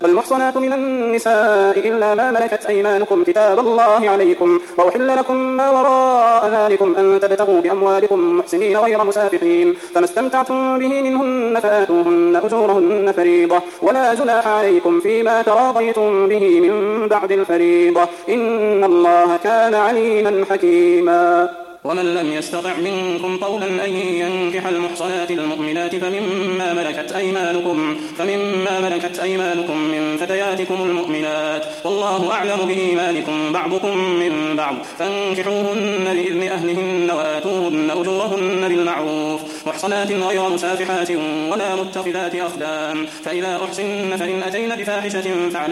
والمحصنات من النساء إلا ما ملكت أيمانكم كتاب الله عليكم، وأحل لكم ما وراء ذلكم أن تبتغوا بأموالكم محسنين غير مسافحين، فما استمتعتم به منهن فآتوهن أجورهن فريضة، ولا جناح عليكم فيما تراضيتم به من بعد الفريضة، إن الله كان عليما حكيما. ومن لم يستطع منكم طولا أن ينكح المحصنات المؤمنات فمما ملكت أيمانكم من فتياتكم المؤمنات، والله أعلم بإيمانكم بعضكم من بعض، فانكحوهن بإذن أهلهن وآتوهن أجورهن بالمعروف، محصنات غير مسافحات ولا متخذات أخدان، فإذا أحصن فإن أتين بفاحشة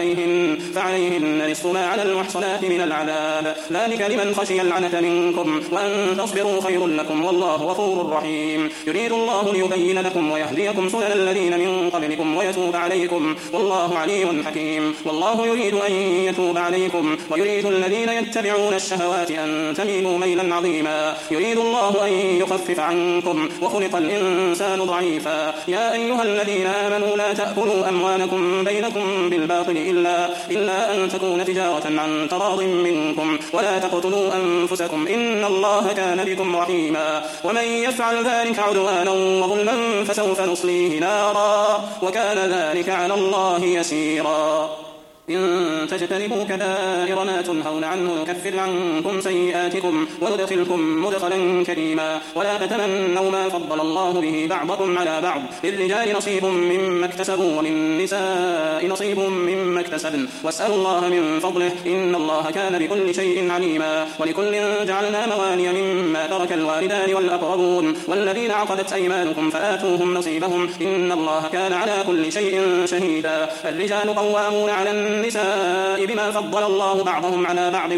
فعليهن نصف ما على المحصنات من العذاب، ذلك لمن خشي العنة منكم، وأن تصبروا خير لكم، والله غفور رحيم. يريد الله ليبين لكم ويهديكم سنن الذين من قبلكم ويتوب عليكم، والله عليم حكيم. والله يريد أن يتوب عليكم ويريد الذين يتبعون الشهوات أن تميلوا ميلا عظيما. يريد الله أن يخفف عنكم وخلق الإنسان ضعيفا. يا أيها الذين آمنوا لا تأكلوا أموالكم بينكم بالباطل إلا أن تكون تجارة عن تراض منكم، ولا تقتلوا أنفسكم إن الله كان بكم رحيما. ومن يفعل ذلك عدوانا وظلما فسوف نصليه نارا، وكان ذلك على الله يسيرا. إن تجتنبوا كبائر ما تنهون عنه نكفر عنكم سيئاتكم وندخلكم مدخلا كريما. ولا تتمنوا ما فضل الله به بعضكم على بعض، للرجال نصيب مما اكتسبوا وللنساء نصيب مما اكتسبن، واسألوا الله من فضله إن الله كان بكل شيء عليما. ولكل جعلنا موالي مما ترك الوالدان والأقربون والذين عقدت أيمانكم فآتوهم نصيبهم إن الله كان على كل شيء شهيدا. الرجال قوامون على النساء بما فضل الله بعضهم على بعض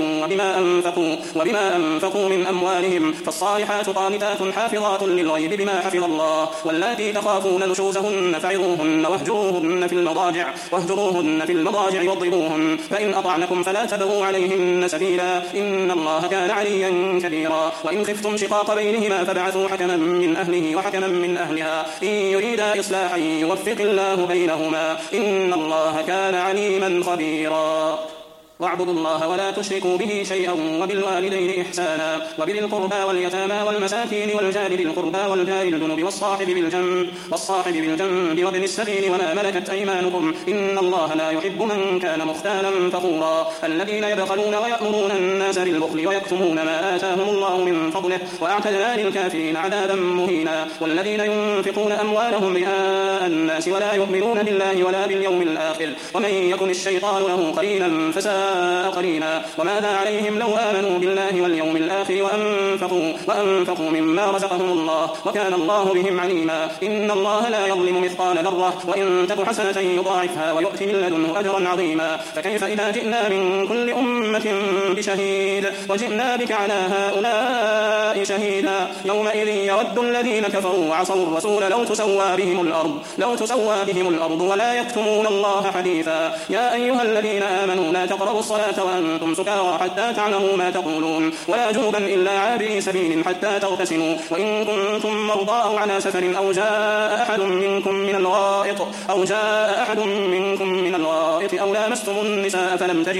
وبما أنفقوا من أموالهم، فالصالحات قانتات حافظات للغيب بما حفظ الله. واللاتي تخافون نشوزهن فعظوهن واهجروهن في المضاجع واضربوهن، فإن أطعنكم فلا تبغوا عليهن سبيلا إن الله كان عليا كبيرا. وإن خفتم شقاق بينهما فابعثوا حكما من أهله وحكما من أهلها إن يريدا إصلاحا يوفق الله بينهما إن الله كان عليما خبيرا. واعبدوا الله ولا تشركوا به شيئا وبالوالدين إحسانا وبذي القربى واليتامى والمساكين والجار ذي القربى والجار الجنب والصاحب بالجنب وابن السبيل وما ملكت أيمانكم إن الله لا يحب من كان مختالا فخورا. الذين يبخلون ويأمرون الناس بالبخل ويكتمون ما آتاهم الله من فضله وأعتدنا للكافرين عذابا مهينا. والذين ينفقون أموالهم رئاء الناس ولا يؤمنون بالله ولا باليوم الآخر ومن يكن الشيطان له قرينا فساء قرينا. وماذا عليهم لو آمنوا بالله واليوم الآخر وأنفقوا مما رزقهم الله وكان الله بهم عليما. إن الله لا يظلم مثقال ذرة وإن تك حسنة يضاعفها ويؤتي من لدنه أجرا عظيما. فكيف إذا جئنا من كل أمة بشهيد وجئنا بك على هؤلاء شهيدا. يومئذ يود الذين كفروا وعصوا الرسول لو تسوى بهم الأرض ولا يكتمون الله حديثا. يا أيها الذين آمنوا لا تقربوا الصلاة وأنتم سكارى حتى تعلموا ما تقولون ولا جنبا إلا عابري سبيل حتى تغتسلوا وإن كنتم مرضى أو على سفر أو جاء أحد منكم من الغائط أو لامستم النساء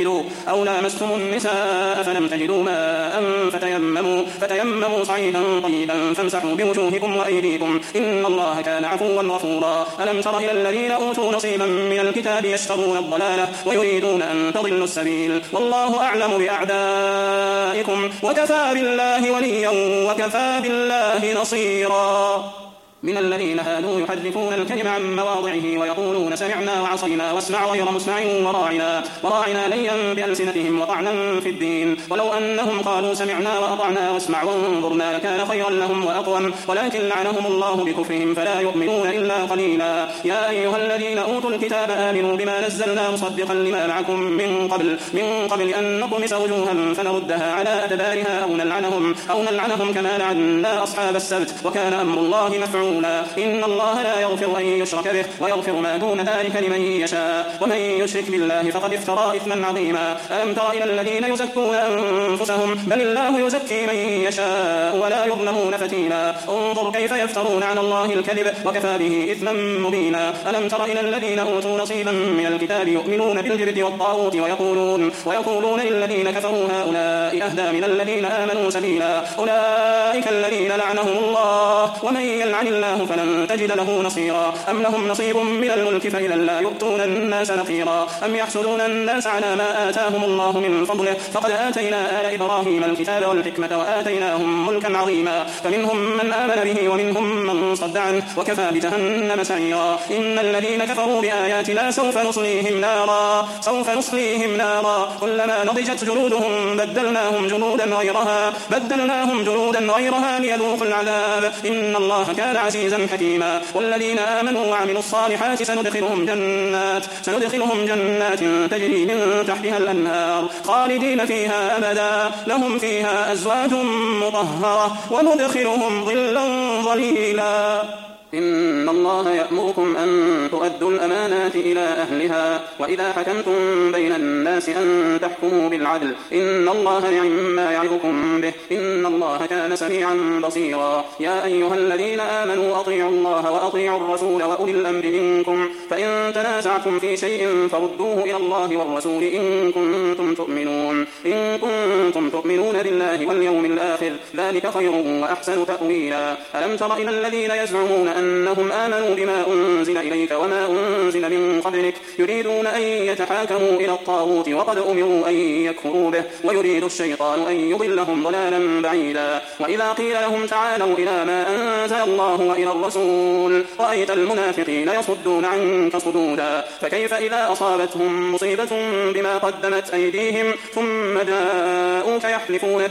فلم تجدوا ماء فتيمموا صعيدا طيبا فامسحوا بوجوهكم وأيديكم إن الله كان عفوا غفورا. ألم تر إلى الذين أوتوا نصيبا من الكتاب يشترون الضلالة ويريدون أن تضلوا السبيل والله أعلم بأعدائكم وكفى بالله وليا وكفى بالله نصيرا. من الذين هادوا يحرفون الكلم عن مواضعه ويقولون سمعنا وعصينا واسمع غير مسمع وراعنا ليا بألسنتهم وطعنا في الدين ولو أنهم قالوا سمعنا وأطعنا واسمع وانظرنا لكان خيرا لهم وأقوم ولكن لعنهم الله بكفرهم فلا يؤمنون إلا قليلا. يا أيها الذين أوتوا الكتاب آمنوا بما نزلنا مصدقا لما معكم من قبل أن نطمس وجوها فنردها على أدبارها أو نلعنهم كما لعنا أصحاب السبت وكان أمر الله مفعولا. رسولا إن الله لا يغفر أن يشرك به ويغفر ما دون ذلك لمن يشاء ومن يشرك بالله فقد افترى إثما عظيما. ألم تر إلى الذين يزكون أنفسهم بل الله يزكي من يشاء ولا يظلمون فتيلا. انظر كيف يفترون على الله الكذب وكفى به إثما مبينا. ألم تر إلى الذين أوتوا نصيبا من الكتاب يؤمنون بالجبت والطاغوت ويقولون للذين كفروا هؤلاء أهدى من الذين آمنوا سبيلا. أولئك الذين لعنهم الله ومن يلعن الله فلن تجد له نصيرا. أم لهم نصيب من الملك فإذا لا يؤتون الناس نقيرا. أم يحسدون الناس على ما آتاهم الله من فضله فقد آتينا آل إبراهيم الكتاب والحكمة وآتيناهم ملكا عظيما. فمنهم من آمن به ومنهم من صد عنه وكفى بجهنم سعيرا. إن الذين كفروا بآياتنا سوف نصليهم نارا كلما نضجت جلودهم بدلناهم جلودا غيرها ليذوقوا العذاب إن الله كان عزيزا حكيما. والذين آمنوا وعملوا الصالحات سندخلهم جنات تجري من تحتها الأنهار خالدين فيها أبدا لهم فيها أزواج مطهرة وندخلهم ظلا ظليلا. إن الله يأمركم أن تؤدوا الأمانات إلى أهلها وإذا حكمتم بين الناس أن تحكموا بالعدل إن الله نعم ما يعظكم به إن الله كان سميعا بصيرا. يا أيها الذين آمنوا أطيعوا الله وأطيعوا الرسول وأولي الأمر منكم فإن تنازعتم في شيء فردوه إلى الله والرسول إن كنتم تؤمنون بالله واليوم الآخر ذلك خير وأحسن تأويلا. ألم تر إلى الذين يزعمون أنهم آمنوا بما أنزل إليك وما أنزل من قبلك يريدون أن يتحاكموا إلى الطاغوت وقد أمروا أن يكفروا به ويريد الشيطان أن يضلهم ضلالا بعيدا. وإذا قيل لهم تعالوا إلى ما أنزل الله وإلى الرسول رأيت المنافقين يصدون عنك صدودا. فكيف إذا أصابتهم مصيبة بما قدمت أيديهم ثم جاءوك يحلفون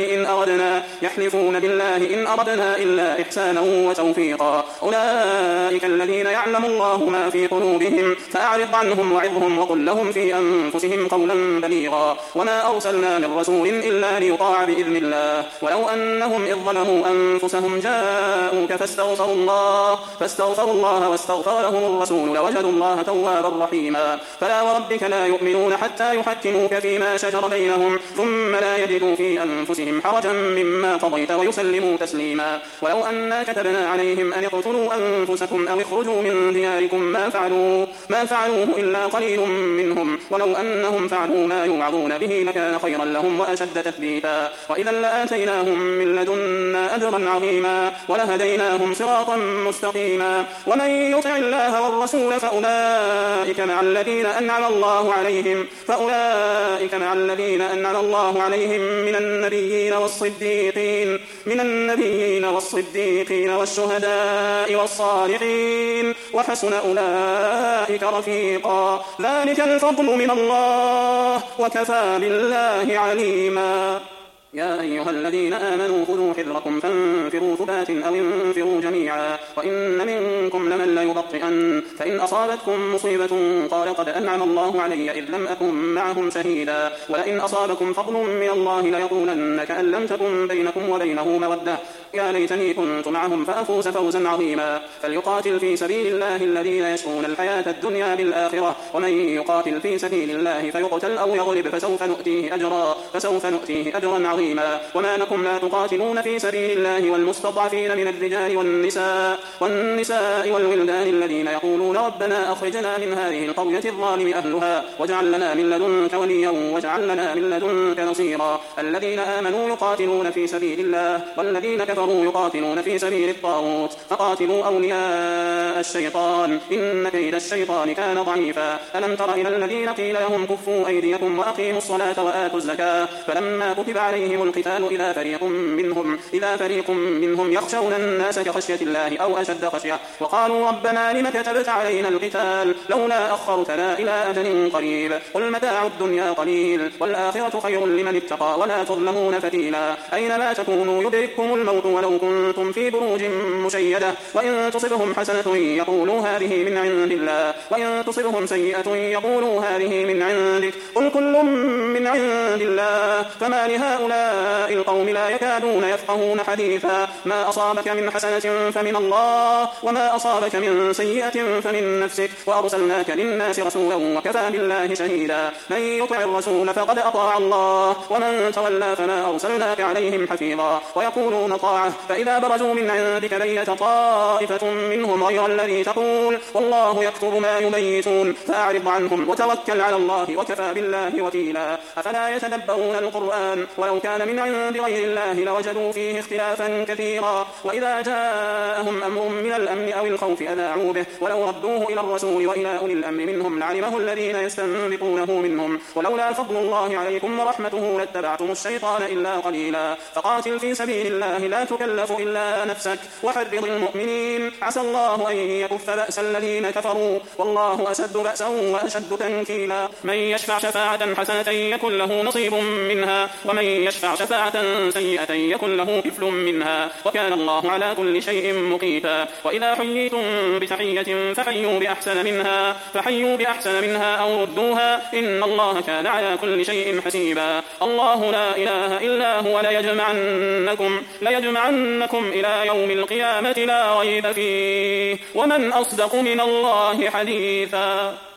بالله إن أردنا إلا إحسانا وتوفيقا. أولئك الذين يعلم الله ما في قلوبهم فأعرض عنهم وعظهم وقل لهم في أنفسهم قولا بليغا. وما أرسلنا من رسول إلا ليطاع بإذن الله ولو أنهم إذ ظلموا أنفسهم جاءوك فاستغفروا الله واستغفر لهم الرسول لوجدوا الله توابا رحيما. فلا وربك لا يؤمنون حتى يحكموك فيما شجر بينهم ثم لا يجدوا في أنفسهم حرجا مما قضيت ويسلموا تسليما. ولو أنا كتبنا عليهم أن اقتلوا أنفسكم أو اخرجوا من دياركم ما فعلوه إلا قليل منهم ولو أنهم فعلوا ما يوعظون به لكان خيرا لهم وأشد تثبيتا. وإذا لآتيناهم من لدنا أجرا عظيما ولهديناهم صراطا مستقيما. ومن يطع الله والرسول فأولئك مع الذين أنعم الله عليهم من النبيين والصديقين والشهداء والصالحين وحسن أولئك رفيقا. ذلك الفضل من الله وكفى بالله عليما. يا أيها الذين آمنوا خذوا حذركم فانفروا ثبات أو انفروا جميعا وإن منكم لمن ليبطئن فإن أصابتكم مصيبة قال قد أنعم الله علي إذ لم أكن معهم شهيدا ولئن أصابكم فضل من الله ليقولن كأن لم تكن بينكم وبينه مودة يا ليتني كنت معهم فأفوز فوزا عظيما. فليقاتل في سبيل الله الذين يشرون الحياة الدنيا بالآخرة ومن يقاتل في سبيل الله فيقتل أو يغلب فسوف نؤتيه أجرا عظيما. وما لكم لا تقاتلون في سبيل الله والمستضعفين من الرجال والنساء والولدان الذين يقولون ربنا أخرجنا من هذه القرية الظالم أهلها واجعل لنا من لدنك وليا واجعل لنا من لدنك نصيرا. الذين آمنوا يقاتلون في سبيل الله والذين كفروا يقاتلون في سبيل الطاغوت فقاتلوا أولياء الشيطان إن كيد الشيطان كان ضعيفا. ألم تر إلى الذين قيل لهم كفوا أيديكم وأقيموا الصلاة وآتوا الزكاة فلما كتب عليهم القتال إذا فريق منهم يخشون الناس كخشية الله أو أشد خشية وقالوا ربنا لم كتبت علينا القتال لولا أخرتنا إلى أجل قريب قل متاع الدنيا قليل والآخرة خير لمن اتقى ولا تظلمون فتيلا. أينما تكونوا يدرككم الموت ولو كنتم في بروج مشيدة وإن تصبهم حسنة يقولوا هذه من عند الله وإن تصبهم سيئة يقولوا هذه من عندك قل كل من عند الله فما لهؤلاء القوم لا يكادون يفقهون حديثا ما أصابك من حسنة فمن الله وما أصابك من سيئة فمن نفسك وأرسلناك للناس رسولا وكفى بالله شهيدا من يطع الرسول فقد أطاع الله ومن تولى فما أرسلناك عليهم حفيظا ويقولون طاعة فإذا برزوا من عندك بيت طائفة منهم غير الذي تقول والله يكتب ما يبيتون فأعرض عنهم وتوكل على الله وكفى بالله وكيلا أفلا يتدبرون القرآن ولو كان من عند غير الله لوجدوا فيه اختلافا كثيرا وإذا جاءهم أمر من الأمن أو الخوف أذاعوا به ولو ردوه إلى الرسول وإلى أولي الأمر منهم لعلمه الذين يستنبطونه منهم ولولا فضل الله عليكم ورحمته لاتبعتم الشيطان إلا قليلا فقاتل في سبيل الله لا تكلف إلا نفسك وحرض المؤمنين عسى الله أن يكف بأس الذين كفروا والله أشد بأسا وأشد تنكيلا من يشفع شفاعة حسنة يكن له نصيب منها ومن يشفع شفاعة سيئة يكن له كفل منها وكان الله على كل شيء مقيتا وإذا حييتم بتحية فحيوا بأحسن منها أو ردوها إن الله كان على كل شيء حسيبا الله لا إله إلا هو ليجمعنكم إلى يوم القيامة لا ريب فيه ومن أصدق من الله حديثا.